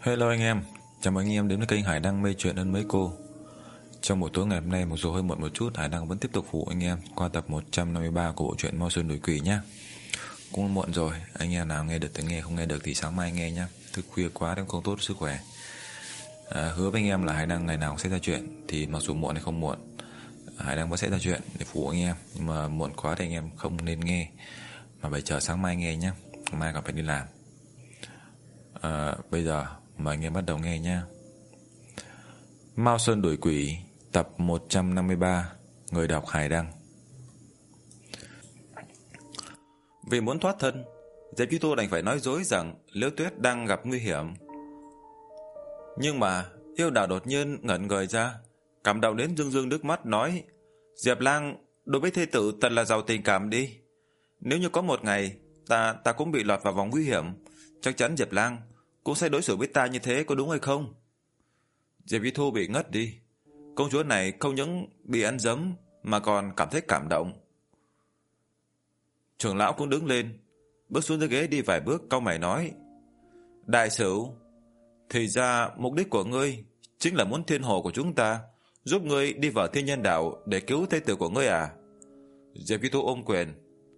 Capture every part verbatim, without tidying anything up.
Hello anh em, chào mừng anh em đến với kênh Hải Đăng mê chuyện ân mấy cô. Trong buổi tối ngày hôm nay, mặc dù hơi muộn một chút, Hải Đăng vẫn tiếp tục phụ anh em qua tập một trăm năm mươi ba của bộ truyện Mao Sơn Đuổi Quỷ nhá. Cũng muộn rồi, anh em nào nghe được thì nghe, không nghe được thì sáng mai nghe nhá. Thức khuya quá cũng không tốt sức khỏe. À, hứa với anh em là Hải Đăng ngày nào cũng sẽ ra chuyện, thì mặc dù muộn hay không muộn, Hải Đăng vẫn sẽ ra chuyện để phụ anh em. Nhưng mà muộn quá thì anh em không nên nghe, mà phải chờ sáng mai nghe nhá. Mai còn phải đi làm. À, bây giờ mời anh em bắt đầu nghe nha. Mao Sơn Đuổi Quỷ, tập một trăm năm mươi ba, người đọc Hải Đăng. Vì muốn thoát thân, Diệp Chi Thu đành phải nói dối rằng Liễu Tuyết đang gặp nguy hiểm. Nhưng mà Yêu Đào đột nhiên ngẩn người ra, cảm động đến rưng rưng nước mắt, nói: Diệp Lang, đối với thê tử thật là giàu tình cảm đi. Nếu như có một ngày ta ta cũng bị lọt vào vòng nguy hiểm, chắc chắn Diệp Lang cũng sẽ đối xử với ta như thế, có đúng hay không? Diệp Chi Thu bị ngất đi. Công chúa này không những bị ăn dấm mà còn cảm thấy cảm động. Trưởng lão cũng đứng lên, bước xuống dưới ghế đi vài bước, cau mày nói: Đại sửu, thì ra mục đích của ngươi chính là muốn thiên hồ của chúng ta giúp ngươi đi vào thiên nhân đạo để cứu thê tử của ngươi à? Diệp Chi Thu ôm quyền: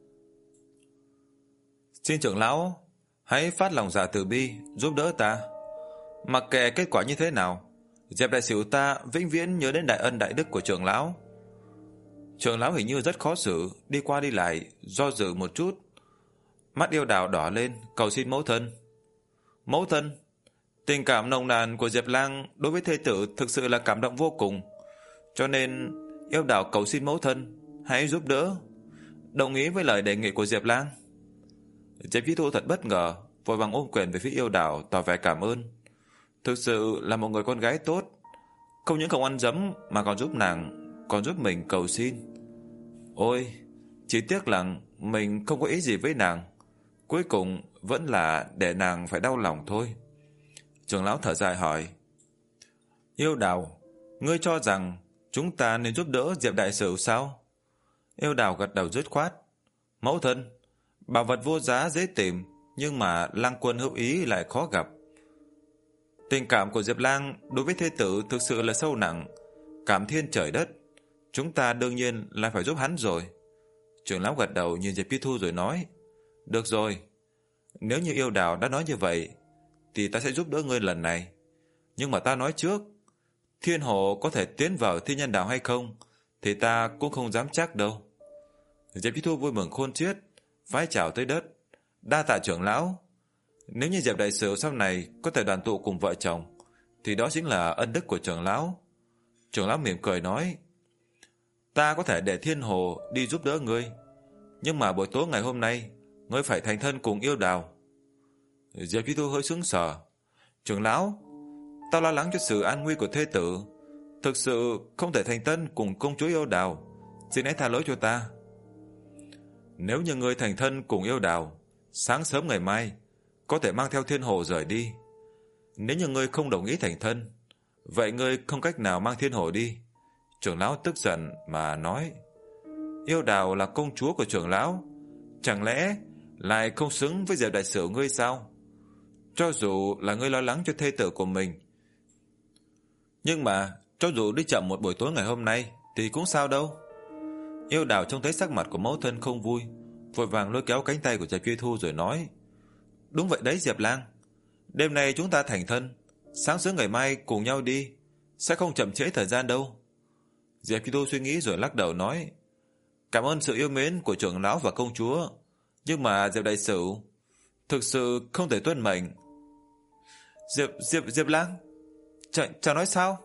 Xin trưởng lão hãy phát lòng dạ từ bi giúp đỡ ta. Mặc kệ kết quả như thế nào, Diệp đại sửu ta vĩnh viễn nhớ đến đại ân đại đức của trưởng lão. Trưởng lão hình như rất khó xử, đi qua đi lại, do dự một chút. Mắt Yêu Đào đỏ lên, cầu xin mẫu thân. Mẫu thân, tình cảm nồng nàn của Diệp Lang đối với thê tử thực sự là cảm động vô cùng, cho nên Yêu Đào cầu xin mẫu thân hãy giúp đỡ, đồng ý với lời đề nghị của Diệp Lang. Diệp Chi Thu thật bất ngờ, vội vàng ôm quyền về phía Yêu Đào tỏ vẻ cảm ơn. Thực sự là một người con gái tốt, không những không ăn dấm mà còn giúp nàng, còn giúp mình cầu xin. Ôi, chỉ tiếc là mình không có ý gì với nàng, cuối cùng vẫn là để nàng phải đau lòng thôi. Trưởng lão thở dài hỏi: Yêu Đào, ngươi cho rằng chúng ta nên giúp đỡ Diệp đại sửu sao? Yêu Đào gật đầu dứt khoát: Mẫu thân, bảo vật vô giá dễ tìm, nhưng mà Lang quân hữu ý lại khó gặp. Tình cảm của Diệp Lang đối với thê tử thực sự là sâu nặng, cảm thiên trời đất, chúng ta đương nhiên là phải giúp hắn rồi. Trưởng lão gật đầu nhìn Diệp Chi Thu rồi nói: Được rồi, nếu như Yêu Đào đã nói như vậy thì ta sẽ giúp đỡ ngươi lần này. Nhưng mà ta nói trước, thiên hồ có thể tiến vào thiên nhân đạo hay không thì ta cũng không dám chắc đâu. Diệp Chi Thu vui mừng khôn xiết, vái chào tới đất: Đa tạ trưởng lão. Nếu như Diệp đại sửu sau này có thể đoàn tụ cùng vợ chồng thì đó chính là ân đức của trưởng lão. Trưởng lão mỉm cười nói: Ta có thể để thiên hồ đi giúp đỡ ngươi, nhưng mà buổi tối ngày hôm nay ngươi phải thành thân cùng Yêu Đào. Diệp Chi Thu hơi sững sờ: Trưởng lão, ta lo lắng cho sự an nguy của thê tử, thực sự không thể thành thân cùng công chúa Yêu Đào, xin hãy tha lỗi cho ta. Nếu như ngươi thành thân cùng Yêu Đào, sáng sớm ngày mai có thể mang theo thiên hồ rời đi. Nếu như ngươi không đồng ý thành thân, vậy ngươi không cách nào mang thiên hồ đi. Trưởng lão tức giận mà nói: Yêu Đào là công chúa của trưởng lão, chẳng lẽ lại không xứng với Diệp đại sửu ngươi sao? Cho dù là ngươi lo lắng cho thê tử của mình, nhưng mà cho dù đi chậm một buổi tối ngày hôm nay thì cũng sao đâu. Yêu Đào trông thấy sắc mặt của mẫu thân không vui, vội vàng lôi kéo cánh tay của Diệp Chi Thu rồi nói: Đúng vậy đấy Diệp Lang, đêm nay chúng ta thành thân, sáng sớm ngày mai cùng nhau đi, sẽ không chậm trễ thời gian đâu. Diệp Chi Thu suy nghĩ rồi lắc đầu nói: Cảm ơn sự yêu mến của trưởng lão và công chúa, nhưng mà Diệp đại sửu thực sự không thể tuân mệnh. Diệp Diệp Diệp Lang, chàng chàng nói sao?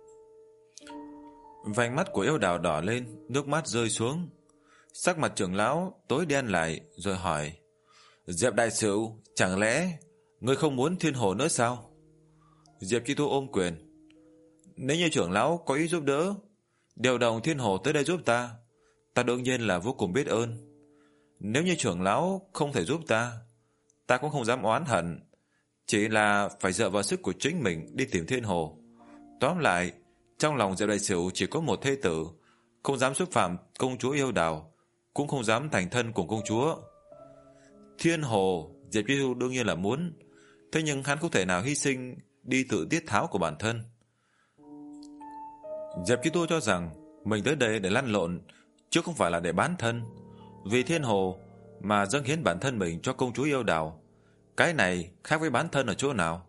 Vành mắt của Yêu Đào đỏ lên, nước mắt rơi xuống. Sắc mặt trưởng lão tối đen lại rồi hỏi: Diệp đại sửu, chẳng lẽ ngươi không muốn thiên hồ nữa sao? Diệp Chi Thu ôm quyền: Nếu như trưởng lão có ý giúp đỡ, điều động thiên hồ tới đây giúp ta, ta đương nhiên là vô cùng biết ơn. Nếu như trưởng lão không thể giúp ta, ta cũng không dám oán hận, chỉ là phải dựa vào sức của chính mình đi tìm thiên hồ. Tóm lại, trong lòng Diệp đại sửu chỉ có một thê tử, không dám xúc phạm công chúa Yêu Đào, cũng không dám thành thân cùng công chúa. Thiên hồ Diệp Chi Thu đương nhiên là muốn, thế nhưng hắn không thể nào hy sinh đi tự tiết tháo của bản thân. Diệp Chi Tu cho rằng mình tới đây để lăn lộn, chứ không phải là để bán thân. Vì Thiên Hồ mà dâng hiến bản thân mình cho công chúa yêu đào, cái này khác với bán thân ở chỗ nào?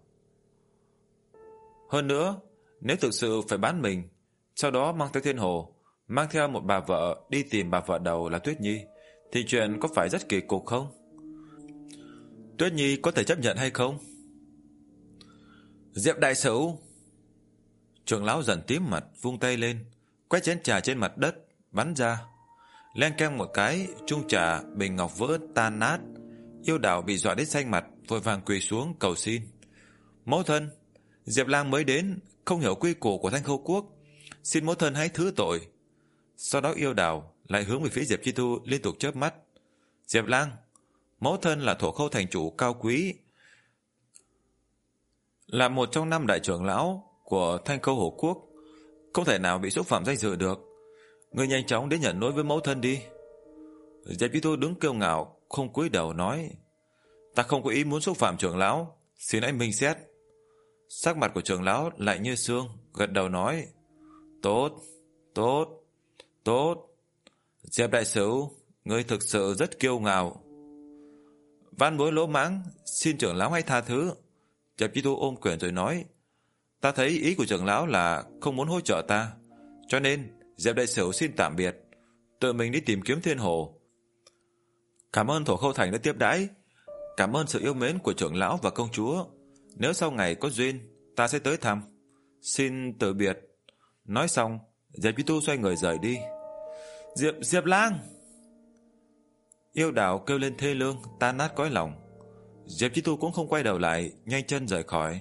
Hơn nữa, nếu thực sự phải bán mình, sau đó mang theo Thiên Hồ, mang theo một bà vợ đi tìm bà vợ đầu là Tuyết Nhi, thì chuyện có phải rất kỳ cục không? Tuyết Nhi có thể chấp nhận hay không? Diệp đại sửu! Trưởng lão dần tím mặt, vung tay lên, quét chén trà trên mặt đất, bắn ra. Len keng một cái, chung trà bình ngọc vỡ tan nát. Yêu đào bị dọa đến xanh mặt, vội vàng quỳ xuống cầu xin. Mẫu thân, Diệp lang mới đến, không hiểu quy củ của Thanh Khâu quốc, xin mẫu thân hãy thứ tội. Sau đó yêu đào lại hướng về phía Diệp Chi Tu liên tục chớp mắt. Diệp lang, mẫu thân là Thổ Khâu thành chủ cao quý, là một trong năm đại trưởng lão của Thanh Khâu Hổ quốc, không thể nào bị xúc phạm danh dự được. Ngươi nhanh chóng đến nhận lỗi với mẫu thân đi. Diệp Chi Tu đứng kiêu ngạo, không cúi đầu nói: Ta không có ý muốn xúc phạm trưởng lão, xin hãy minh xét. Sắc mặt của trưởng lão lại như xương, gật đầu nói: Tốt, tốt, tốt. Diệp đại sửu, ngươi thực sự rất kiêu ngạo. Van bối lỗ mãng, xin trưởng lão hãy tha thứ. Diệp Chi Tu ôm quyền rồi nói: Ta thấy ý của trưởng lão là không muốn hỗ trợ ta, cho nên Diệp đại sửu xin tạm biệt, tự mình đi tìm kiếm Thiên Hồ. Cảm ơn Thổ Khâu thành đã tiếp đãi, cảm ơn sự yêu mến của trưởng lão và công chúa. Nếu sau ngày có duyên, ta sẽ tới thăm. Xin từ biệt. Nói xong, Diệp Chi Tu xoay người rời đi. Diệp Diệp lang! Yêu đào kêu lên thê lương, tan nát cõi lòng. Diệp Chi Tu cũng không quay đầu lại, nhanh chân rời khỏi.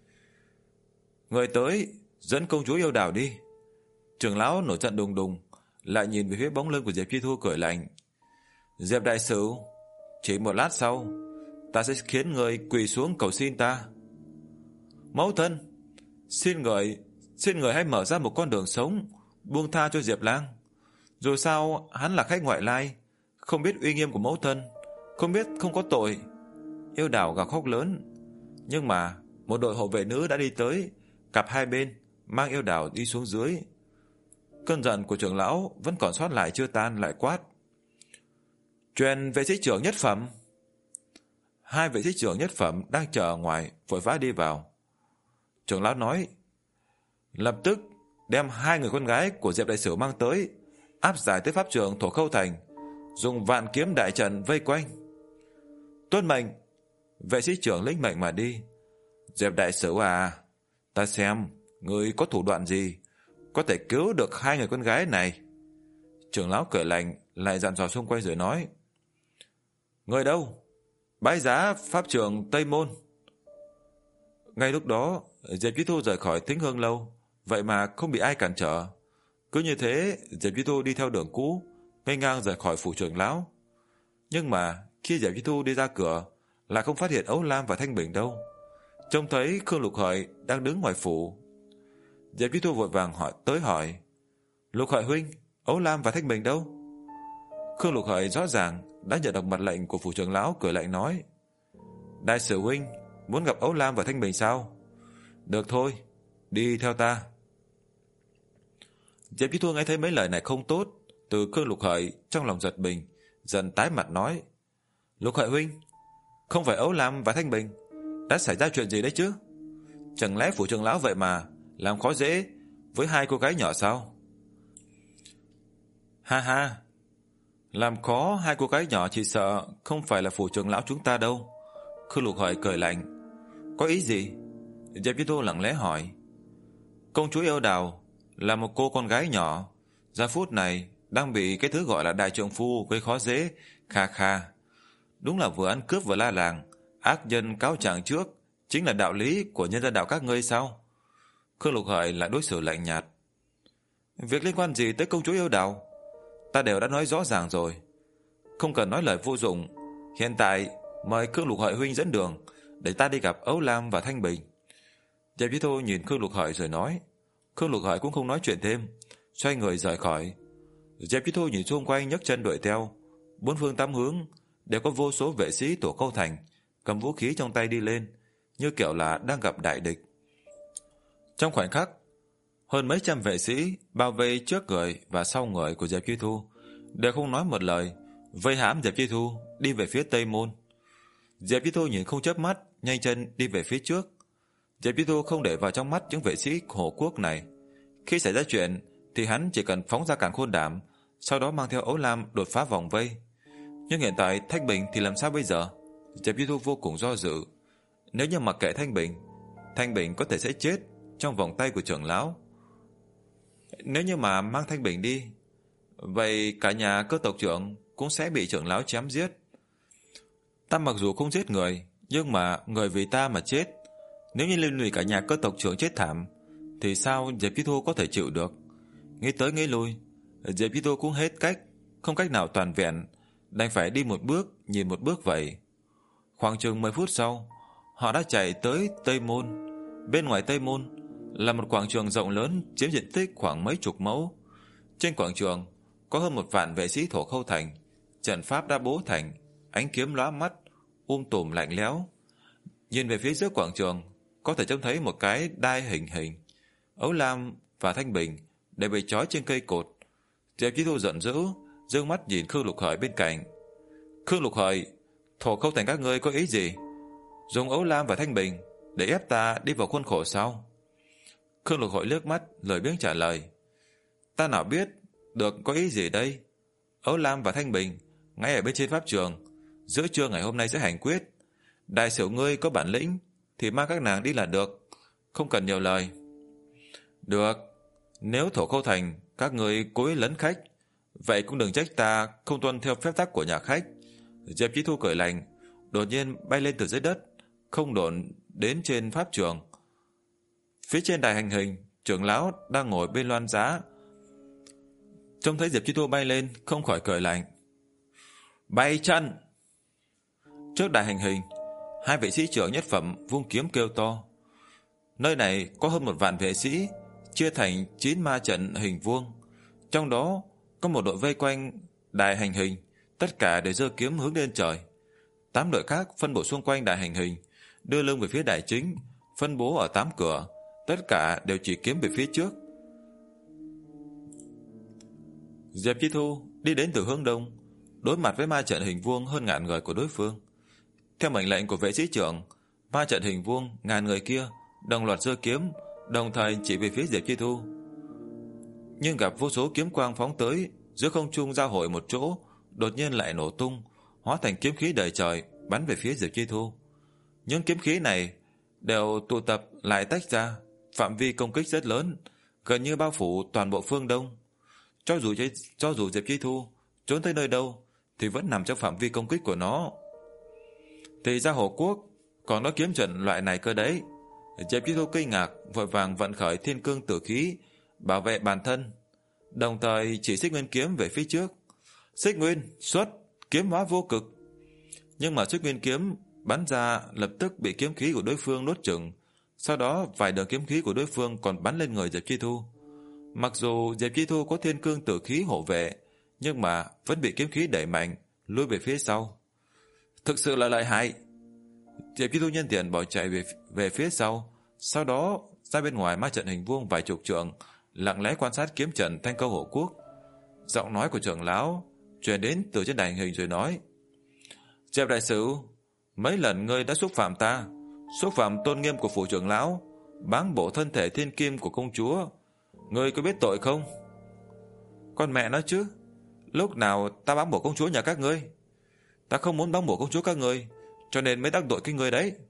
Người tới, dẫn công chúa yêu đào đi. Trưởng lão nổi trận đùng đùng, lại nhìn về phía bóng lưng của Diệp Chi Tu cười lạnh. Diệp đại sửu, chỉ một lát sau, ta sẽ khiến người quỳ xuống cầu xin ta. Mẫu thân, xin người, xin người hãy mở ra một con đường sống, buông tha cho Diệp lang. Dù sao, hắn là khách ngoại lai, không biết uy nghiêm của mẫu thân, không biết không có tội. Yêu đào gào khóc lớn. Nhưng mà, một đội hộ vệ nữ đã đi tới, cặp hai bên, mang yêu đào đi xuống dưới. Cơn giận của trưởng lão vẫn còn sót lại chưa tan, lại quát: Truyền vệ sĩ trưởng nhất phẩm. Hai vệ sĩ trưởng nhất phẩm đang chờ ở ngoài vội vã đi vào. Trưởng lão nói: Lập tức đem hai người con gái của Diệp đại sửu mang tới, áp giải tới pháp trường Thổ Khâu thành, dùng vạn kiếm đại trận vây quanh. Tuân mệnh. Vệ sĩ trưởng lĩnh mệnh mà đi. Diệp đại sửu à, ta xem người có thủ đoạn gì có thể cứu được hai người con gái này. Trưởng lão cười lạnh, lại dặn dò xung quanh rồi nói: Người đâu? Bái giá pháp trường Tây Môn. Ngay lúc đó, Diệp Chi Tu rời khỏi Thính Hương lâu, vậy mà không bị ai cản trở. Cứ như thế, Diệp Chi Tu đi theo đường cũ, ngay ngang rời khỏi phủ trưởng lão. Nhưng mà khi Diệp Chi Tu đi ra cửa, là không phát hiện Âu Lam và Thanh Bình đâu. Trông thấy Khương Lục Hợi đang đứng ngoài phủ. Diệp Chi Tu vội vàng hỏi tới hỏi: Lục Hợi huynh, Âu Lam và Thanh Bình đâu? Khương Lục Hợi rõ ràng đã nhận được mật lệnh của phủ trưởng lão, cười lạnh nói: Đại sử huynh muốn gặp Âu Lam và Thanh Bình sao? Được thôi, đi theo ta. Diệp Chi Tu nghe thấy mấy lời này không tốt từ Khương Lục Hợi, trong lòng giật mình, dần tái mặt nói: Lục Hợi huynh, không phải Âu Lam và Thanh Bình đã xảy ra chuyện gì đấy chứ? Chẳng lẽ phủ trưởng lão vậy mà làm khó dễ với hai cô gái nhỏ sao? Ha ha, làm khó hai cô gái nhỏ chỉ sợ không phải là phủ trưởng lão chúng ta đâu. Khương Lục Hợi cười lạnh. Có ý gì? Diệp Chi Tu lặng lẽ hỏi. Công chúa yêu đào là một cô con gái nhỏ, giờ phút này đang bị cái thứ gọi là đại trượng phu gây khó dễ. Kha kha, đúng là vừa ăn cướp vừa la làng, ác nhân cáo trạng trước, chính là đạo lý của nhân dân đạo các ngươi sao? Khương Lục Hợi lại đối xử lạnh nhạt. Việc liên quan gì tới công chúa yêu đào? Ta đều đã nói rõ ràng rồi, không cần nói lời vô dụng. Hiện tại mời Khương Lục Hợi huynh dẫn đường, để ta đi gặp Âu Lam và Thanh Bình. Diệp Chi Tu nhìn Khương Lục Hợi rồi nói. Khương Lục Hợi cũng không nói chuyện thêm, xoay người rời khỏi. Diệp Chi Tu nhìn xung quanh, nhấc chân đuổi theo. Bốn phương tám hướng đều có vô số vệ sĩ Tổ Khâu thành cầm vũ khí trong tay đi lên, như kiểu là đang gặp đại địch. Trong khoảnh khắc, hơn mấy trăm vệ sĩ bao vây trước người và sau người của Diệp Chi Thu, đều không nói một lời, vây hãm Diệp Chi Thu đi về phía Tây Môn. Diệp Chi Thu nhìn không chớp mắt, nhanh chân đi về phía trước. Diệp Chi Thu không để vào trong mắt những vệ sĩ Hồ Quốc này. Khi xảy ra chuyện thì hắn chỉ cần phóng ra Càn Khôn Đảm, sau đó mang theo Ấu Lam đột phá vòng vây. Nhưng hiện tại Thanh Bình thì làm sao bây giờ? Diệp Chi Thu vô cùng do dự. Nếu như mặc kệ Thanh Bình, Thanh Bình có thể sẽ chết trong vòng tay của trưởng lão. Nếu như mà mang Thanh Bình đi, vậy cả nhà cơ tộc trưởng cũng sẽ bị trưởng lão chém giết. Ta mặc dù không giết người, nhưng mà người vì ta mà chết. Nếu như liên lụy cả nhà cơ tộc trưởng chết thảm, thì sao Diệp Chi Thu có thể chịu được? Nghĩ tới nghĩ lui, Diệp Chi Thu cũng hết cách, không cách nào toàn vẹn, đành phải đi một bước nhìn một bước vậy. Khoảng chừng mười phút sau, họ đã chạy tới Tây Môn. Bên ngoài Tây Môn là một quảng trường rộng lớn chiếm diện tích khoảng mấy chục mẫu. Trên quảng trường có hơn một vạn vệ sĩ Thổ Khâu Thành, trận pháp đã bố thành, ánh kiếm lóa mắt, um tùm lạnh lẽo. Nhìn về phía trước quảng trường, có thể trông thấy một cái đai hình hình. Ấu Lam và Thanh Bình đều bị trói trên cây cột. Diệp Chi Thu giận dữ, giương mắt nhìn Khương Lục Hợi bên cạnh. Khương Lục Hợi, Thổ Khâu Thành các ngươi có ý gì? Dùng Ấu Lam và Thanh Bình để ép ta đi vào khuôn khổ sao? Khương Lục Hợi liếc mắt, lười biếng trả lời. Ta nào biết được có ý gì đây? Ấu Lam và Thanh Bình ngay ở bên trên pháp trường, giữa trưa ngày hôm nay sẽ hành quyết. Đại sửu ngươi có bản lĩnh thì mang các nàng đi là được, không cần nhiều lời. Được, nếu Thổ Khâu Thành các ngươi cố ý lấn khách, vậy cũng đừng trách ta không tuân theo phép tắc của nhà khách. Diệp Chi Thu cười lạnh, đột nhiên bay lên từ dưới đất, không độn đến trên pháp trường. Phía trên đài hành hình, trưởng lão đang ngồi bên loan giá, trông thấy Diệp Chi Thu bay lên, không khỏi cười lạnh. Bay chân! Trước đài hành hình, hai vệ sĩ trưởng nhất phẩm vung kiếm kêu to. Nơi này có hơn một vạn vệ sĩ, chia thành chín ma trận hình vuông. Trong đó có một đội vây quanh đài hành hình, tất cả đều giơ kiếm hướng lên trời. Tám đội khác phân bổ xung quanh đài hành hình, đưa lưng về phía đài chính, phân bố ở tám cửa, tất cả đều chỉ kiếm về phía trước. Diệp Chi Thu đi đến từ hướng đông, đối mặt với ma trận hình vuông hơn ngàn người của đối phương. Theo mệnh lệnh của vệ sĩ trưởng, ma trận hình vuông ngàn người kia đồng loạt giơ kiếm, đồng thời chỉ về phía Diệp Chi Thu. Nhưng gặp vô số kiếm quang phóng tới, giữa không trung giao hội một chỗ, đột nhiên lại nổ tung, hóa thành kiếm khí đầy trời bắn về phía Diệp Chi Thu. Những kiếm khí này đều tụ tập lại tách ra, phạm vi công kích rất lớn, gần như bao phủ toàn bộ phương đông. Cho dù cho dù Diệp Chi Thu trốn tới nơi đâu thì vẫn nằm trong phạm vi công kích của nó. Thì ra Hồ Quốc còn có kiếm trận loại này cơ đấy. Diệp Chi Thu kinh ngạc, vội vàng vận khởi thiên cương tử khí bảo vệ bản thân, đồng thời chỉ Xích Nguyên kiếm về phía trước. Xích Nguyên xuất, kiếm hóa vô cực. Nhưng mà Xích Nguyên kiếm bắn ra lập tức bị kiếm khí của đối phương nuốt chửng. Sau đó vài đường kiếm khí của đối phương còn bắn lên người Diệp Chi Thu. Mặc dù Diệp Chi Thu có thiên cương tử khí hộ vệ, nhưng mà vẫn bị kiếm khí đẩy mạnh, lùi về phía sau. Thực sự là lợi hại. Diệp Chi Thu nhân tiện bỏ chạy về, về phía sau, sau đó ra bên ngoài ma trận hình vuông vài chục trượng, lặng lẽ quan sát kiếm trận Thanh Câu Hổ Quốc. Giọng nói của trưởng lão truyền đến từ trên đài hình rồi nói: Diệp đại sử, mấy lần ngươi đã xúc phạm ta, xúc phạm tôn nghiêm của phủ trưởng lão, báng bổ thân thể thiên kim của công chúa, ngươi có biết tội không? Con mẹ nó chứ, lúc nào ta báng bổ công chúa nhà các ngươi? Ta không muốn báng bổ công chúa các ngươi, cho nên mới đắc tội cái ngươi đấy.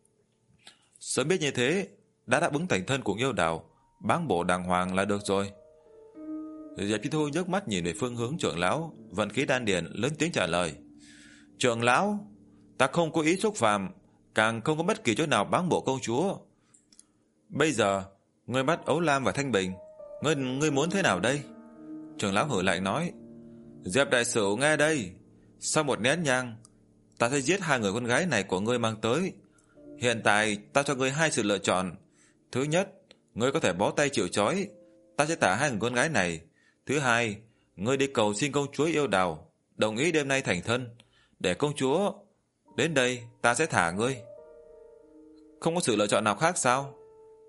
Sớm biết như thế, đã đáp ứng thành thân của Yêu Đào, báng bổ đàng hoàng là được rồi. Diệp Chi Thu nhấc mắt nhìn về phương hướng trưởng lão, vận khí đan điền lớn tiếng trả lời: Trưởng lão, ta không có ý xúc phạm, càng không có bất kỳ chỗ nào báng bổ công chúa. Bây giờ ngươi bắt Ấu Lam và Thanh Bình, ngươi ngươi muốn thế nào đây? Trưởng lão hử lạnh nói: Diệp đại sử nghe đây, sau một nén nhang, ta sẽ giết hai người con gái này của ngươi mang tới. Hiện tại ta cho ngươi hai sự lựa chọn. Thứ nhất, ngươi có thể bó tay chịu trói, ta sẽ thả hai người con gái này. Thứ hai, ngươi đi cầu xin công chúa Yêu Đào đồng ý đêm nay thành thân, để công chúa đến đây ta sẽ thả ngươi. Không có sự lựa chọn nào khác sao?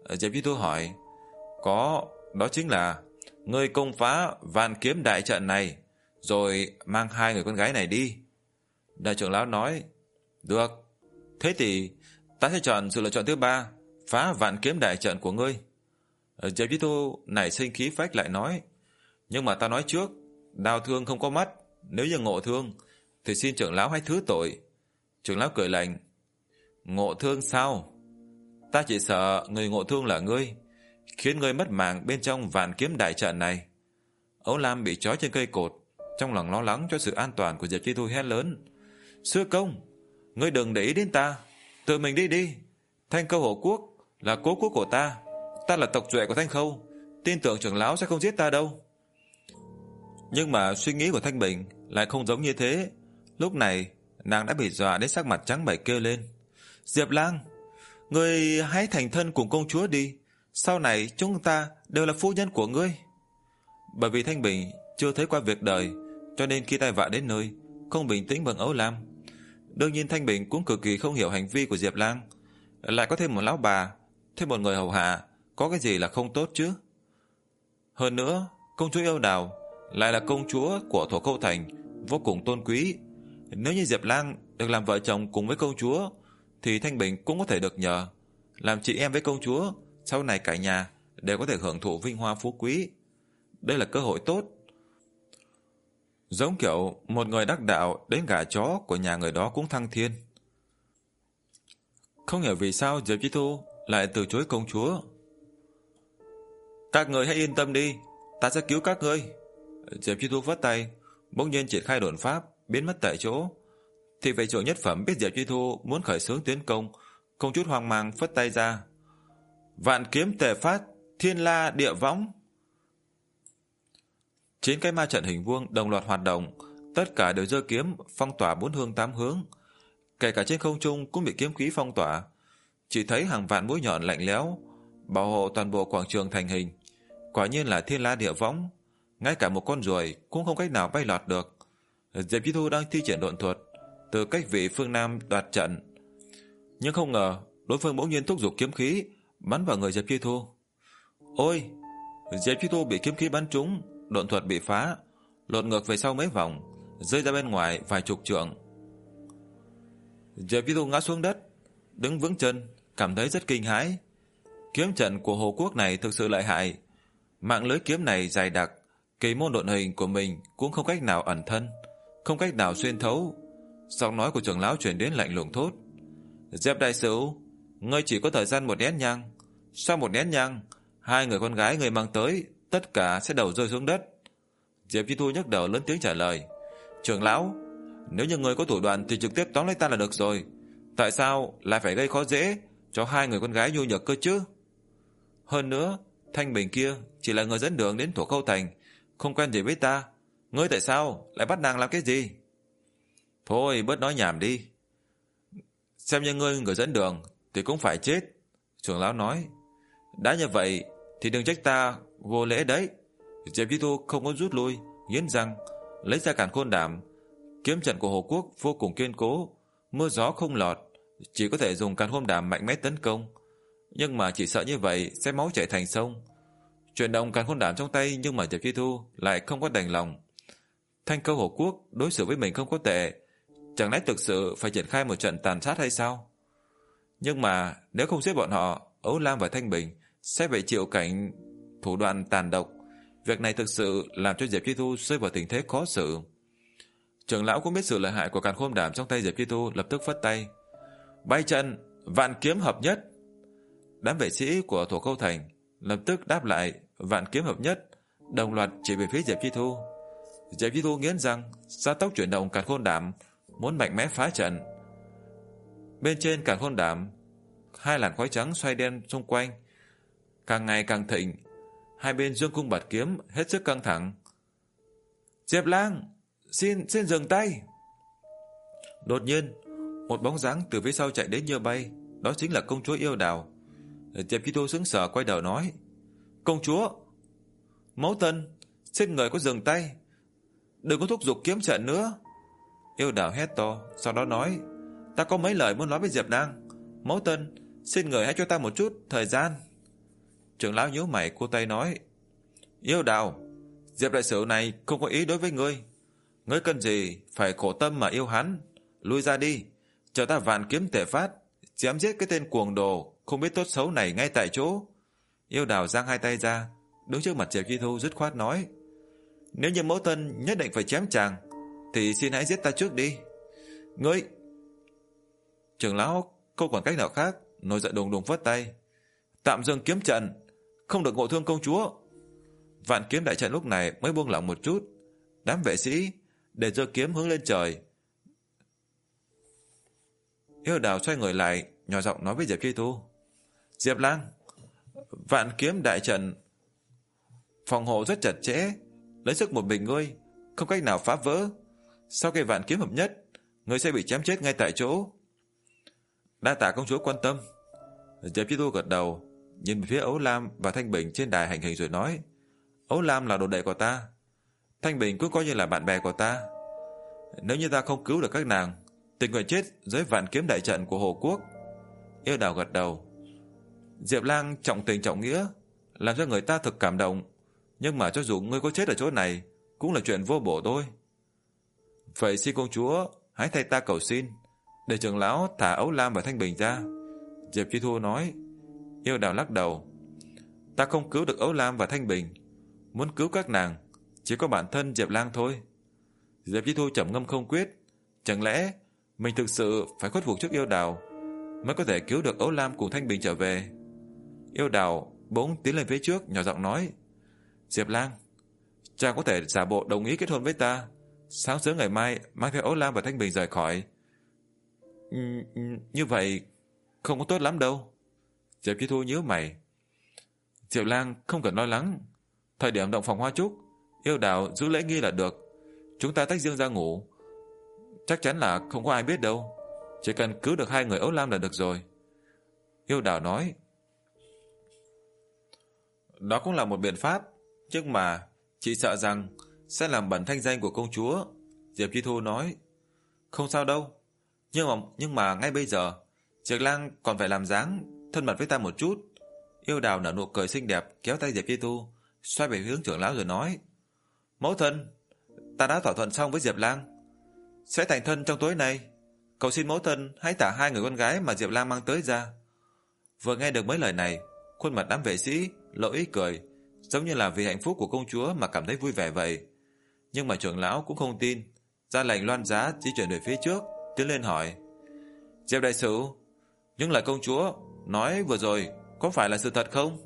Diệp Chi Thu hỏi. Có, đó chính là ngươi công phá Vạn Kiếm đại trận này, rồi mang hai người con gái này đi. Đại trưởng lão nói. Được, thế thì ta sẽ chọn sự lựa chọn thứ ba, phá Vạn Kiếm đại trận của ngươi. Diệp Chi Thu nảy sinh khí phách lại nói. Nhưng mà ta nói trước, đao thương không có mắt, nếu như ngộ thương thì xin trưởng lão hãy thứ tội. Trưởng lão cười lạnh. Ngộ thương sao? Ta chỉ sợ người ngộ thương là ngươi, khiến ngươi mất mạng bên trong Vạn Kiếm đại trận này. Ấu Lam bị trói trên cây cột, trong lòng lo lắng cho sự an toàn của Diệp Chi Thu hét lớn. Sư công, ngươi đừng để ý đến ta, tự mình đi đi. Thanh Câu Hổ Quốc là cố quốc của ta, ta là tộc duệ của Thanh Khâu, tin tưởng trưởng lão sẽ không giết ta đâu. Nhưng mà suy nghĩ của Thanh Bình lại không giống như thế. Lúc này nàng đã bị dọa đến sắc mặt trắng bệch kêu lên. Diệp Lang, ngươi hãy thành thân cùng công chúa đi, sau này chúng ta đều là phu nhân của ngươi. Bởi vì Thanh Bình chưa thấy qua việc đời, cho nên khi tai vạ đến nơi không bình tĩnh bằng Ấu Lam. Đương nhiên Thanh Bình cũng cực kỳ không hiểu hành vi của Diệp Lang. Lại có thêm một lão bà, thêm một người hầu hạ, có cái gì là không tốt chứ? Hơn nữa, công chúa Yêu Đào lại là công chúa của Thổ Khâu Thành, vô cùng tôn quý. Nếu như Diệp Lang được làm vợ chồng cùng với công chúa, thì Thanh Bình cũng có thể được nhờ làm chị em với công chúa, sau này cả nhà đều có thể hưởng thụ vinh hoa phú quý. Đây là cơ hội tốt. Giống kiểu một người đắc đạo đến gà chó của nhà người đó cũng thăng thiên. Không hiểu vì sao Diệp Chi Thu lại từ chối công chúa. Các người hãy yên tâm đi, ta sẽ cứu các ngươi. Diệp Chi Thu vất tay, bỗng nhiên triển khai độn pháp, biến mất tại chỗ. Thì vệ trưởng nhất phẩm biết Diệp Chi Thu muốn khởi xướng tiến công, không chút hoang mang phất tay ra. Vạn kiếm tề phát, thiên la địa võng. Chín cái ma trận hình vuông đồng loạt hoạt động, tất cả đều giơ kiếm phong tỏa bốn hướng tám hướng. Kể cả trên không trung cũng bị kiếm khí phong tỏa. Chỉ thấy hàng vạn mũi nhọn lạnh lẽo bảo hộ toàn bộ quảng trường thành hình. Quả nhiên là thiên la địa võng, ngay cả một con ruồi cũng không cách nào bay lọt được. Diệp Chi Thu đang thi triển độn thuật từ cách vị phương Nam đoạt trận, nhưng không ngờ đối phương bỗng nhiên thúc giục kiếm khí bắn vào người Diệp Chi Thu. Ôi! Diệp Chi Thu bị kiếm khí bắn trúng, độn thuật bị phá, lộn ngược về sau mấy vòng, rơi ra bên ngoài vài chục trượng. Diệp Chi Thu ngã xuống đất, đứng vững chân, cảm thấy rất kinh hãi. Kiếm trận của Hồ Quốc này thực sự lợi hại. Mạng lưới kiếm này dày đặc, kỳ môn độn hình của mình cũng không cách nào ẩn thân, không cách nào xuyên thấu. Giọng nói của trưởng lão truyền đến lạnh lùng thốt. Diệp đại sư, ngươi chỉ có thời gian một nén nhang. Sau một nén nhang, hai người con gái người mang tới tất cả sẽ đầu rơi xuống đất. Diệp Chi Thu nhấc đầu lớn tiếng trả lời. Trưởng lão, nếu như người có thủ đoạn thì trực tiếp tóm lấy ta là được rồi. Tại sao lại phải gây khó dễ cho hai người con gái nhu nhược cơ chứ? Hơn nữa, Thanh Bình kia chỉ là người dẫn đường đến Thổ Khâu Thành, không quen gì với ta. Ngươi tại sao lại bắt nàng làm cái gì? Thôi bớt nói nhảm đi. Xem như ngươi người dẫn đường thì cũng phải chết. Trưởng lão nói. Đã như vậy thì đừng trách ta vô lễ đấy. Diệp Chi Thu không có rút lui, nghiến răng lấy ra Càn Khôn Đảm. Kiếm trận của Hồ Quốc vô cùng kiên cố, mưa gió không lọt, chỉ có thể dùng Càn Khôn Đảm mạnh mẽ tấn công. Nhưng mà chỉ sợ như vậy sẽ máu chảy thành sông. Chuyển động Càn Khôn Đảm trong tay, nhưng mà Diệp Chi Thu lại không có đành lòng. Thanh Câu Hồ Quốc đối xử với mình không có tệ, chẳng lẽ thực sự phải triển khai một trận tàn sát hay sao? Nhưng mà nếu không giết bọn họ, Ấu Lam và Thanh Bình sẽ phải chịu cảnh thủ đoạn tàn độc. Việc này thực sự làm cho Diệp Chi Thu rơi vào tình thế khó xử. Trưởng lão cũng biết sự lợi hại của Càn Khôn Đảm trong tay Diệp Chi Thu, lập tức phất tay. Bay trận, vạn kiếm hợp nhất. Đám vệ sĩ của Thổ Khâu Thành lập tức đáp lại vạn kiếm hợp nhất, đồng loạt chỉ về phía Diệp Chi Thu. Diệp Chi Thu nghiến răng, gia tốc chuyển động Càn Khôn Đảm, muốn mạnh mẽ phá trận. Bên trên Càn Khôn Đảm, hai làn khói trắng xoay đen xung quanh, càng ngày càng thịnh. Hai bên dương cung bạt kiếm, hết sức căng thẳng. Diệp Lang, xin xin dừng tay. Đột nhiên, một bóng dáng từ phía sau chạy đến như bay, đó chính là công chúa Yêu Đào. Diệp Chi Thu sững sờ quay đầu nói. Công chúa, mẫu thân, xin người có dừng tay, đừng có thúc giục kiếm trận nữa. Yêu Đào hét to, sau đó nói. Ta có mấy lời muốn nói với Diệp Lang. Mẫu thân, xin người hãy cho ta một chút thời gian. Trưởng lão nhíu mày cô tay nói: Yêu Đào, Diệp đại sử này không có ý đối với ngươi. Ngươi cần gì phải khổ tâm mà yêu hắn. Lui ra đi, chờ ta vạn kiếm tể phát, chém giết cái tên cuồng đồ không biết tốt xấu này ngay tại chỗ. Yêu Đào giang hai tay ra, đứng trước mặt Diệp Chi Thu dứt khoát nói: Nếu như mẫu thân nhất định phải chém chàng, thì xin hãy giết ta trước đi. Ngươi! Trưởng lão không còn cách nào khác, nổi giận đùng đùng phất tay: Tạm dừng kiếm trận, không được ngộ thương công chúa. Vạn kiếm đại trận lúc này mới buông lỏng một chút. Đám vệ sĩ để giơ kiếm hướng lên trời. Yêu Đào xoay người lại, nhỏ giọng nói với Diệp Chi Thu: Diệp Lang, vạn kiếm đại trận phòng hộ rất chặt chẽ, lấy sức một mình ngươi không cách nào phá vỡ. Sau khi vạn kiếm hợp nhất, ngươi sẽ bị chém chết ngay tại chỗ. Đa tạ công chúa quan tâm. Diệp Chi Thu gật đầu, nhìn về phía Ấu Lam và Thanh Bình trên đài hành hình rồi nói: Ấu Lam là đồ đệ của ta, Thanh Bình cũng coi như là bạn bè của ta. Nếu như ta không cứu được các nàng, tình nguyện chết dưới vạn kiếm đại trận của Hồ Quốc. Yêu Đào gật đầu. Diệp Lang trọng tình trọng nghĩa, làm cho người ta thực cảm động. Nhưng mà cho dù ngươi có chết ở chỗ này, cũng là chuyện vô bổ thôi. Vậy xin công chúa hãy thay ta cầu xin, để trưởng lão thả Ấu Lam và Thanh Bình ra. Diệp Chi Thu nói. Yêu Đào lắc đầu: Ta không cứu được Ấu Lam và Thanh Bình, muốn cứu các nàng chỉ có bản thân Diệp Lang thôi. Diệp Chi Thu trầm ngâm không quyết. Chẳng lẽ mình thực sự phải khuất phục trước Yêu Đào mới có thể cứu được Ấu Lam cùng Thanh Bình trở về? Yêu Đào bỗng tiến lên phía trước, nhỏ giọng nói: Diệp Lang, chàng có thể giả bộ đồng ý kết hôn với ta, sáng sớm ngày mai mang theo Ấu Lam và Thanh Bình rời khỏi. Ừ, như vậy không có tốt lắm đâu. Diệp Chi Thu nhíu mày. Diệp Lang không cần lo lắng, thời điểm động phòng hoa trúc, Yêu Đào giữ lễ nghi là được. Chúng ta tách riêng ra ngủ, chắc chắn là không có ai biết đâu. Chỉ cần cứu được hai người Ấu Lam là được rồi. Yêu Đào nói. Đó cũng là một biện pháp, nhưng mà chị sợ rằng sẽ làm bẩn thanh danh của công chúa. Diệp Chi Thu nói. Không sao đâu, nhưng mà, nhưng mà ngay bây giờ Diệp Lang còn phải làm dáng thân mật với ta một chút. Yêu Đào nở nụ cười xinh đẹp, kéo tay Diệp Chi Thu xoay về hướng trưởng lão rồi nói: Mẫu thân, ta đã thỏa thuận xong với Diệp Lang, sẽ thành thân trong tối nay. Cầu xin mẫu thân hãy thả hai người con gái mà Diệp Lang mang tới ra. Vừa nghe được mấy lời này, khuôn mặt đám vệ sĩ lộ ý cười, giống như là vì hạnh phúc của công chúa mà cảm thấy vui vẻ vậy. Nhưng mà trưởng lão cũng không tin, ra lệnh loan giá di chuyển về phía trước, tiến lên hỏi: Diệp đại sử, những lời công chúa nói vừa rồi có phải là sự thật không?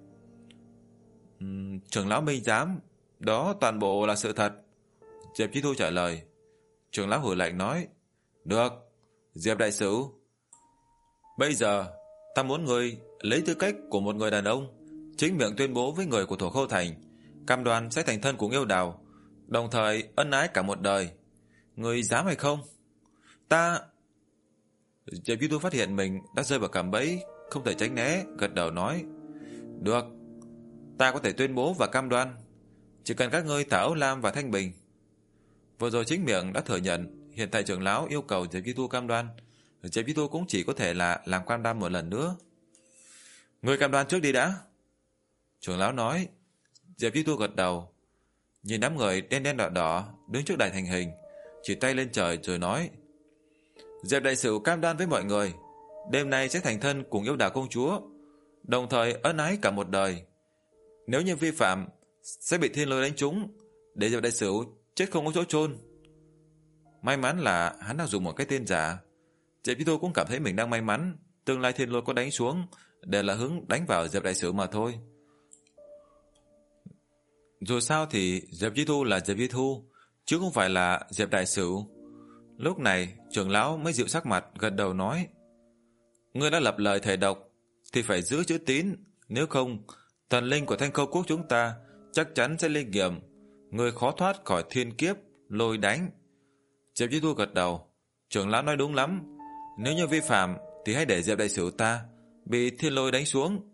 Uhm, trưởng lão minh giám, đó toàn bộ là sự thật. Diệp Chi Thu trả lời. Trưởng lão hử lạnh nói: Được, Diệp đại sử, bây giờ ta muốn người lấy tư cách của một người đàn ông, chính miệng tuyên bố với người của Thổ Khâu Thành, cam đoan sẽ thành thân cùng Yêu Đào, đồng thời ân ái cả một đời. Người dám hay không? Ta... Diệp Chi Thu phát hiện mình đã rơi vào cạm bẫy, không thể tránh né, gật đầu nói: Được, ta có thể tuyên bố và cam đoan, chỉ cần các ngươi thả Ấu Lam và Thanh Bình. Vừa rồi chính miệng đã thừa nhận, hiện tại trưởng lão yêu cầu Diệp Chi Thu cam đoan, Diệp Chi Thu cũng chỉ có thể là làm cam đoan một lần nữa. Ngươi cam đoan trước đi đã. Trưởng lão nói. Diệp Chi Thu gật đầu, nhìn đám người đen đen đỏ đỏ đứng trước đài thành hình, chỉ tay lên trời rồi nói: Diệp đại sử cam đoan với mọi người, đêm nay sẽ thành thân cùng Yêu Đào công chúa, đồng thời ân ái cả một đời. Nếu như vi phạm sẽ bị thiên lôi đánh trúng, để Diệp đại sử chết không có chỗ chôn. May mắn là hắn đang dùng một cái tên giả. Diệp Chi Thu cũng cảm thấy mình đang may mắn, tương lai thiên lôi có đánh xuống đều là hướng đánh vào Diệp đại sử mà thôi. Dù sao thì Diệp Chi Thu là Diệp Chi Thu, chứ không phải là Diệp đại sử. Lúc này trưởng lão mới dịu sắc mặt, gật đầu nói: Ngươi đã lập lời thề độc thì phải giữ chữ tín, nếu không thần linh của Thanh Khâu quốc chúng ta chắc chắn sẽ lên nghiệm, ngươi khó thoát khỏi thiên kiếp lôi đánh. Diệp Chi Thu gật đầu. Trưởng lão nói đúng lắm, nếu như vi phạm thì hãy để Diệp đại sử ta bị thiên lôi đánh xuống.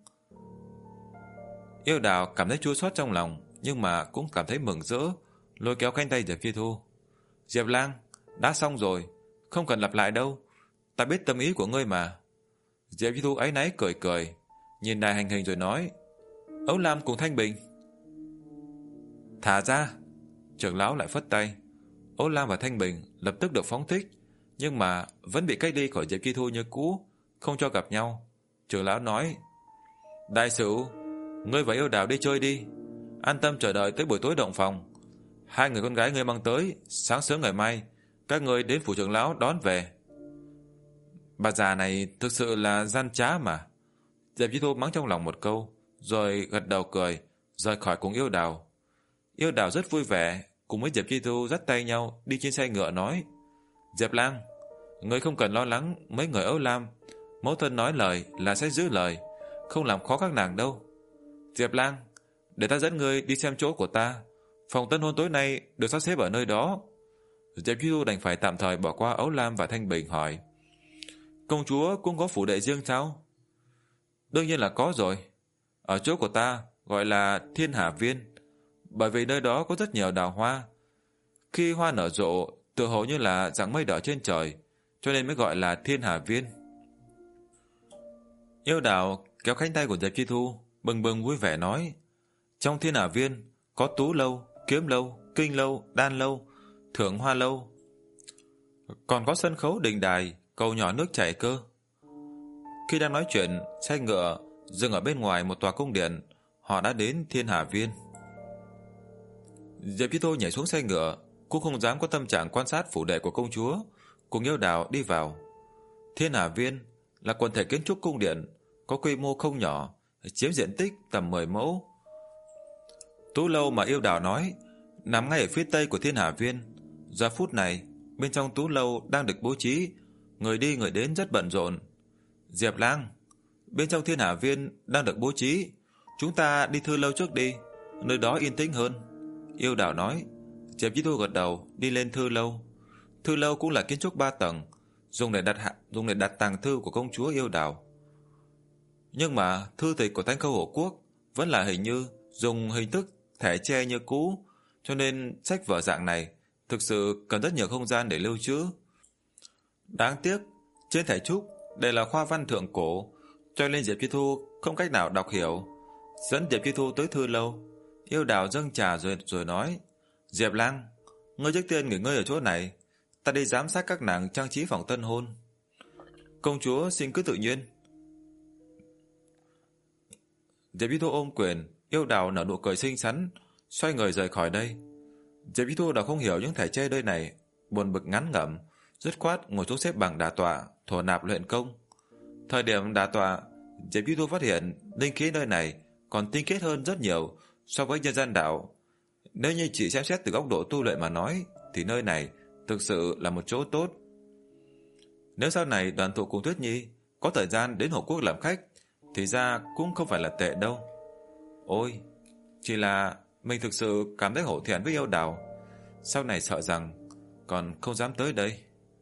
Yêu Đào cảm thấy chua xót trong lòng, nhưng mà cũng cảm thấy mừng rỡ, lôi kéo cánh tay Diệp Chi Thu. Diệp Lang, đã xong rồi, không cần lặp lại đâu, ta biết tâm ý của ngươi mà. Diệp Chi Thu áy náy cười cười, nhìn đài hành hình rồi nói: Ấu Lam cùng Thanh Bình. Thả ra. Trưởng lão lại phất tay. Ấu Lam và Thanh Bình lập tức được phóng thích, nhưng mà vẫn bị cách ly khỏi Diệp Chi Thu như cũ, không cho gặp nhau. Trưởng lão nói: Đại sử, ngươi và Yêu Đào đi chơi đi, an tâm chờ đợi tới buổi tối động phòng. Hai người con gái ngươi mang tới, sáng sớm ngày mai các ngươi đến phủ trưởng lão đón về. Bà già này thực sự là gian trá mà. Diệp Chi Thu mắng trong lòng một câu, rồi gật đầu cười, rời khỏi cùng Yêu Đào. Yêu Đào rất vui vẻ, cùng với Diệp Chi Thu dắt tay nhau đi trên xe ngựa nói: Diệp Lang, ngươi không cần lo lắng mấy người Ấu Lam, mẫu thân nói lời là sẽ giữ lời, không làm khó các nàng đâu. Diệp Lang, để ta dẫn ngươi đi xem chỗ của ta, phòng tân hôn tối nay được sắp xếp ở nơi đó. Diệp Chi Thu đành phải tạm thời bỏ qua Ấu Lam và Thanh Bình, hỏi: Công chúa cũng có phủ đệ riêng sao? Đương nhiên là có rồi. Ở chỗ của ta gọi là Thiên Hà Viên, bởi vì nơi đó có rất nhiều đào hoa. Khi hoa nở rộ, tựa hồ như là dạng mây đỏ trên trời, cho nên mới gọi là Thiên Hà Viên. Yêu Đào kéo cánh tay của Diệp Chi Thu, bừng bừng vui vẻ nói: Trong Thiên Hà Viên có Tú lâu, Kiếm lâu, Kinh lâu, Đan lâu, Thưởng Hoa lâu, còn có sân khấu đình đài, cầu nhỏ nước chảy cơ. Khi đang nói chuyện, xe ngựa dừng ở bên ngoài một tòa cung điện. Họ đã đến Thiên Hà Viên. Diệp Chi Thu nhảy xuống xe ngựa, cũng không dám có tâm trạng quan sát phủ đệ của công chúa, cùng Yêu Đào đi vào. Thiên Hà Viên là quần thể kiến trúc cung điện, có quy mô không nhỏ, chiếm diện tích tầm mười mẫu. Tú lâu mà Yêu Đào nói nằm ngay ở phía tây của Thiên Hà Viên. Giờ phút này, bên trong tú lâu đang được bố trí, người đi người đến rất bận rộn. Diệp Lang, bên trong Thiên Hà Viên đang được bố trí, chúng ta đi Thư lâu trước đi, nơi đó yên tĩnh hơn. Yêu Đào nói. Diệp Chi Thu gật đầu, đi lên Thư lâu. Thư lâu cũng là kiến trúc ba tầng, dùng để đặt hạ, dùng để đặt tàng thư của công chúa Yêu Đào. Nhưng mà thư tịch của Thanh Khâu Hổ Quốc vẫn là hình như dùng hình thức thẻ tre như cũ, cho nên sách vở dạng này thực sự cần rất nhiều không gian để lưu trữ. Đáng tiếc, trên thẻ trúc đây là khoa văn thượng cổ, cho nên Diệp Chi Thu không cách nào đọc hiểu. Dẫn Diệp Chi Thu tới Thư lâu. Yêu Đào dâng trà rồi rồi nói: Diệp Lang, ngươi trước tiên nghỉ ngơi ở chỗ này, ta đi giám sát các nàng trang trí phòng tân hôn. Công chúa xin cứ tự nhiên. Diệp Chi Thu ôm quyền. Yêu Đào nở nụ cười xinh xắn, xoay người rời khỏi đây. Diệp Chi Thu đã không hiểu những thẻ tre nơi này, buồn bực ngán ngẩm, dứt khoát ngồi xuống xếp bằng đả tọa, thổ nạp luyện công. Thời điểm đả tọa, Diệp Chi Thu phát hiện linh khí nơi này còn tinh khiết hơn rất nhiều so với nhân gian đạo. Nếu như chỉ xem xét từ góc độ tu luyện mà nói, thì nơi này thực sự là một chỗ tốt. Nếu sau này Đoàn Tụ cùng Tuyết Nhi có thời gian đến Hổ Quốc làm khách, thì ra cũng không phải là tệ đâu. Ôi, chỉ là mình thực sự cảm thấy hổ thẹn với Yêu Đào, sau này sợ rằng còn không dám tới đây.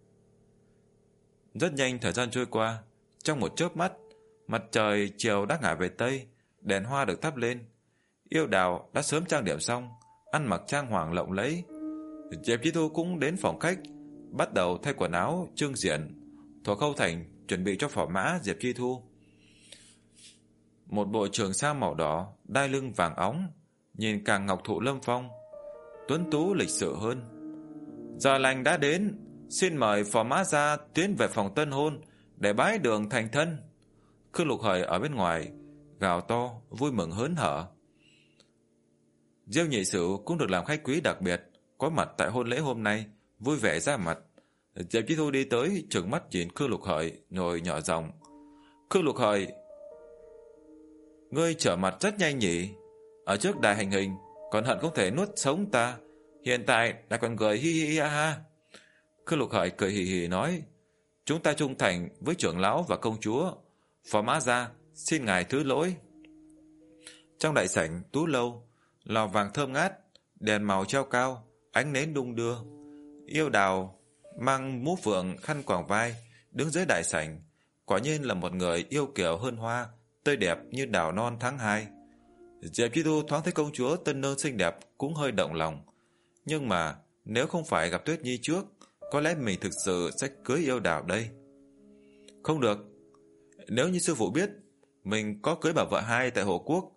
Rất nhanh thời gian trôi qua. Trong một chớp mắt, mặt trời chiều đã ngả về tây, đèn hoa được thắp lên. Yêu Đào đã sớm trang điểm xong, ăn mặc trang hoàng lộng lẫy. Diệp Chi Thu cũng đến phòng khách, bắt đầu thay quần áo trưng diện. Thổ Khâu Thành chuẩn bị cho phò mã Diệp Chi Thu một bộ trường sam màu đỏ, đai lưng vàng óng, nhìn càng ngọc thụ lâm phong, tuấn tú lịch sự hơn. Giờ lành đã đến, xin mời phò mã gia tiến về phòng tân hôn để bái đường thành thân. Khương Lục Hời ở bên ngoài gào to, vui mừng hớn hở. Diêu Nhị Sử cũng được làm khách quý đặc biệt, có mặt tại hôn lễ hôm nay, vui vẻ ra mặt. Diệp Chi Thu đi tới, trừng mắt nhìn Khương Lục Hời, rồi nhỏ giọng: Khương Lục Hời, ngươi trở mặt rất nhanh nhỉ? Ở trước đài hành hình còn hận không thể nuốt sống ta, hiện tại đã còn cười hi hi ha ha. Khương Lục Hời cười hì hì nói: Chúng ta trung thành với trưởng lão và công chúa, phò mã gia xin ngài thứ lỗi. Trong đại sảnh tú lâu, lò vàng thơm ngát, đèn màu treo cao, ánh nến đung đưa. Yêu Đào mang mũ phượng khăn quàng vai, đứng dưới đại sảnh, quả nhiên là một người yêu kiều hơn hoa, tươi đẹp như đào non tháng hai. Diệp Chi Thu thoáng thấy công chúa tân nương xinh đẹp cũng hơi động lòng. Nhưng mà nếu không phải gặp Tuyết Nhi trước, có lẽ mình thực sự sẽ cưới Yêu Đào đây. Không được, nếu như sư phụ biết mình có cưới bà vợ hai tại Hồ Quốc,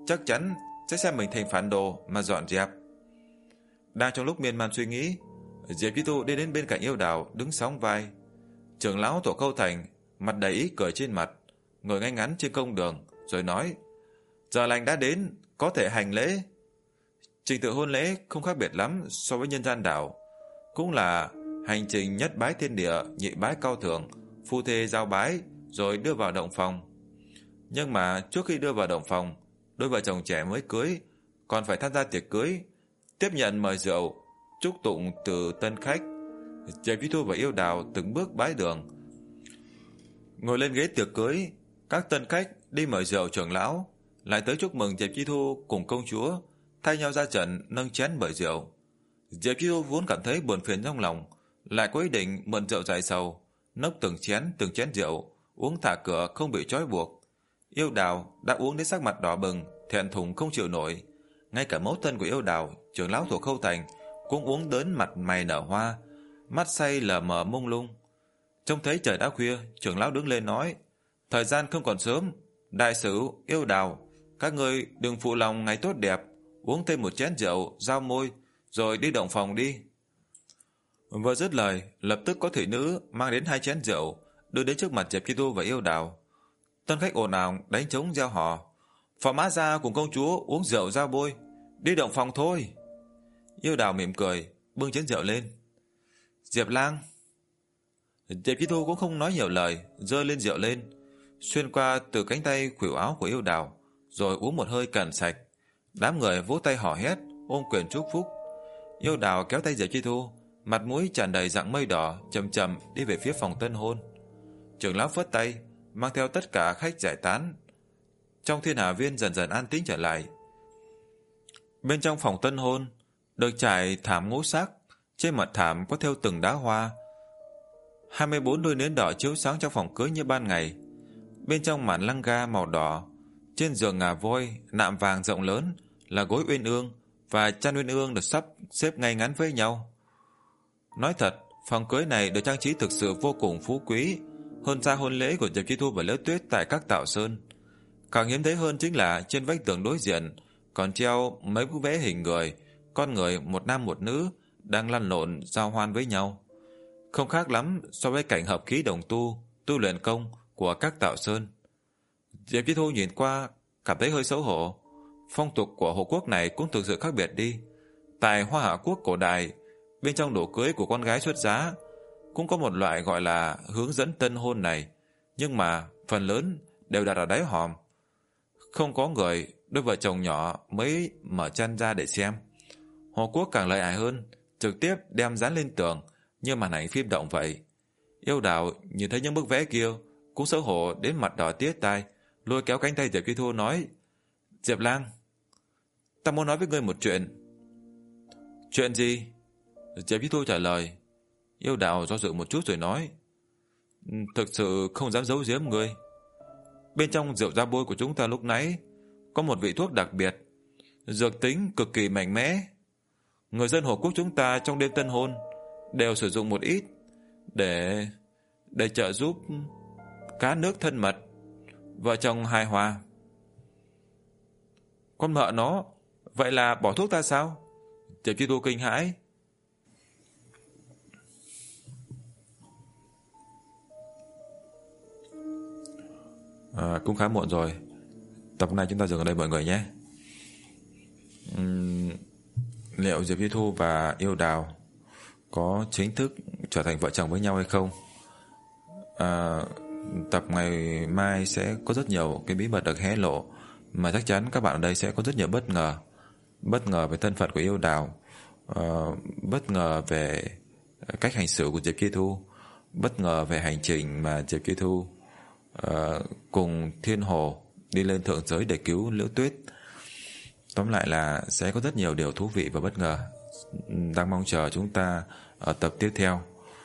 chắc chắn sẽ xem mình thành phản đồ mà dọn dẹp. Đang trong lúc miên man suy nghĩ, Diệp Chi Thu đi đến bên cạnh Yêu Đào, đứng sóng vai. Trưởng lão Tổ Khâu Thành mặt đầy ý cười trên mặt, ngồi ngay ngắn trên công đường, rồi nói: giờ lành đã đến, có thể hành lễ. Trình tự hôn lễ không khác biệt lắm so với nhân gian đảo, cũng là hành trình nhất bái thiên địa, nhị bái cao thượng, phu thê giao bái rồi đưa vào động phòng. Nhưng mà trước khi đưa vào động phòng, đôi vợ chồng trẻ mới cưới còn phải tham gia tiệc cưới, tiếp nhận mời rượu, chúc tụng từ tân khách. Diệp Chi Thu và Yêu Đào từng bước bái đường, ngồi lên ghế tiệc cưới. Các tân khách đi mời rượu trưởng lão lại tới chúc mừng Diệp Chi Thu cùng công chúa, thay nhau ra trận nâng chén mời rượu. Diệp Chi Thu vốn cảm thấy buồn phiền trong lòng, lại có ý định mượn rượu giải sầu, nốc từng chén từng chén rượu, uống thả cửa không bị trói buộc. Yêu Đào đã uống đến sắc mặt đỏ bừng, thẹn thùng không chịu nổi. Ngay cả mẫu thân của Yêu Đào, trưởng lão Tổ Khâu Thành, cũng uống đến mặt mày nở hoa, mắt say lờ mờ mông lung. Trông thấy trời đã khuya, trưởng lão đứng lên nói: thời gian không còn sớm, đại sử, Yêu Đào, các ngươi đừng phụ lòng ngày tốt đẹp, uống thêm một chén rượu giao môi rồi đi động phòng đi. Vừa dứt lời, lập tức có thị nữ mang đến hai chén rượu đưa đến trước mặt Diệp Chi Thu và Yêu Đào. Tân khách ồn ào đánh trống reo hò: phò mã gia cùng công chúa uống rượu giao bôi, đi động phòng thôi. Yêu Đào mỉm cười bưng chén rượu lên. Diệp lang. Diệp Chi Thu cũng không nói nhiều lời, giơ lên rượu lên, xuyên qua từ cánh tay khuỷu áo của Yêu Đào, rồi uống một hơi cạn sạch. Đám người vỗ tay hò hét, ôm quyền chúc phúc. Yêu Đào kéo tay Diệp Chi Thu, mặt mũi tràn đầy dạng mây đỏ, chậm chậm đi về phía phòng tân hôn. Trưởng lão phất tay, mang theo tất cả khách giải tán. Trong thiên hà viên dần dần an tĩnh trở lại. Bên trong phòng tân hôn được trải thảm ngũ sắc, trên mặt thảm có thêu từng đá hoa. hai mươi bốn đôi nến đỏ chiếu sáng trong phòng cưới như ban ngày. Bên trong màn lăng ga màu đỏ, trên giường ngà voi nạm vàng rộng lớn là gối uyên ương và chăn uyên ương được sắp xếp ngay ngắn với nhau. Nói thật, phòng cưới này được trang trí thực sự vô cùng phú quý, hơn xa hôn lễ của Diệp Chi Thu và Liễu Tuyết tại các Tạo Sơn. Càng hiếm thấy hơn chính là trên vách tường đối diện còn treo mấy bức vẽ hình người, con người một nam một nữ đang lăn lộn giao hoan với nhau. Không khác lắm so với cảnh hợp khí đồng tu, tu luyện công của các Tạo Sơn. Diệp Chi Thu nhìn qua cảm thấy hơi xấu hổ. Phong tục của hộ quốc này cũng thực sự khác biệt đi. Tại Hoa Hạ quốc cổ đại, bên trong đồ cưới của con gái xuất giá cũng có một loại gọi là hướng dẫn tân hôn này, nhưng mà phần lớn đều đặt ở đáy hòm. Không có người, đôi vợ chồng nhỏ mới mở chăn ra để xem. Hộ quốc càng lợi hại hơn, trực tiếp đem dán lên tường như màn ảnh phim động vậy. Yêu Đào nhìn thấy những bức vẽ kia cũng xấu hổ đến mặt đỏ tía tai, lôi kéo cánh tay Diệp Chi Thu nói: Diệp lang, ta muốn nói với ngươi một chuyện. Chuyện gì? Diệp Chi Thu trả lời. Yêu Đào do dự một chút rồi nói: thực sự không dám giấu giếm ngươi. Bên trong rượu da bôi của chúng ta lúc nãy có một vị thuốc đặc biệt, dược tính cực kỳ mạnh mẽ. Người dân Hồ Quốc chúng ta trong đêm tân hôn đều sử dụng một ít để để trợ giúp cá nước thân mật, vợ chồng hài hòa. Con mợ nó, vậy là bỏ thuốc ta sao? Diệp Chi Thu kinh hãi. À, cũng khá muộn rồi. Tập này chúng ta dừng ở đây mọi người nhé. uhm, Liệu Diệp Chi Thu và Yêu Đào có chính thức trở thành vợ chồng với nhau hay không? À, tập ngày mai sẽ có rất nhiều cái bí mật được hé lộ, mà chắc chắn các bạn ở đây sẽ có rất nhiều bất ngờ. Bất ngờ về thân phận của Yêu Đào, uh, bất ngờ về cách hành xử của Diệp Chi Thu, bất ngờ về hành trình mà Diệp Chi Thu uh, cùng Thiên Hồ đi lên thượng giới để cứu Liễu Tuyết. Tóm lại là sẽ có rất nhiều điều thú vị và bất ngờ. Đang mong chờ chúng ta ở tập tiếp theo.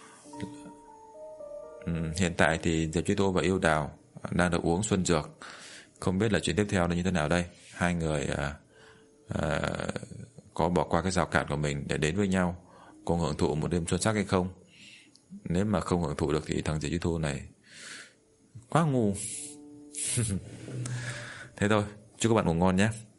Hiện tại thì Diệp Chi Thu và Yêu Đào đang được uống xuân dược. Không biết là chuyện tiếp theo là như thế nào đây. Hai người à, à, có bỏ qua cái rào cản của mình để đến với nhau, cùng hưởng thụ một đêm xuân sắc hay không? Nếu mà không hưởng thụ được thì thằng Diệp Chi Thu này quá ngu. Thế thôi, chúc các bạn ngủ ngon nhé.